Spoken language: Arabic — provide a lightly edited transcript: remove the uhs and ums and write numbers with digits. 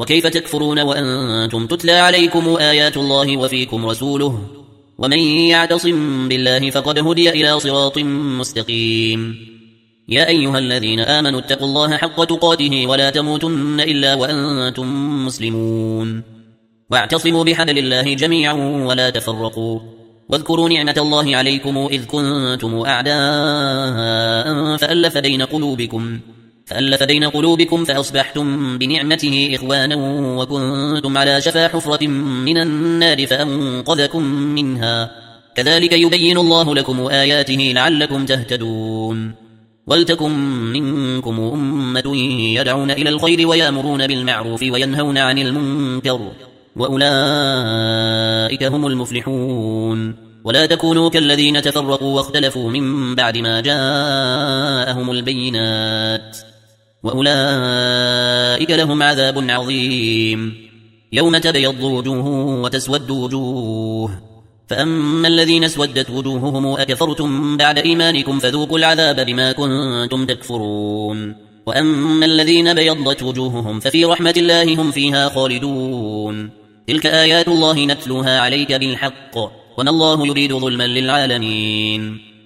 وكيف تكفرون وأنتم تتلى عليكم آيات الله وفيكم رسوله ومن يعتصم بالله فقد هدي إلى صراط مستقيم يا أيها الذين آمنوا اتقوا الله حق تقاته ولا تموتن إلا وأنتم مسلمون واعتصموا بحبل الله جميعا ولا تفرقوا واذكروا نعمة الله عليكم إذ كنتم أعداء فألف بين قلوبكم فأصبحتم بنعمته إخوانا وكنتم على شفا حفرة من النار فأنقذكم منها كذلك يبين الله لكم آياته لعلكم تهتدون ولتكن منكم أمة يدعون إلى الخير ويأمرون بالمعروف وينهون عن المنكر وأولئك هم المفلحون ولا تكونوا كالذين تفرقوا واختلفوا من بعد ما جاءهم البينات وأولئك لهم عذاب عظيم يوم تبيض وجوه وتسود وجوه فأما الذين اسودت وجوههم أكفرتم بعد إيمانكم فذوقوا العذاب بما كنتم تكفرون وأما الذين بيضت وجوههم ففي رحمة الله هم فيها خالدون تلك آيات الله نتلوها عليك بالحق وما الله يريد ظلما للعالمين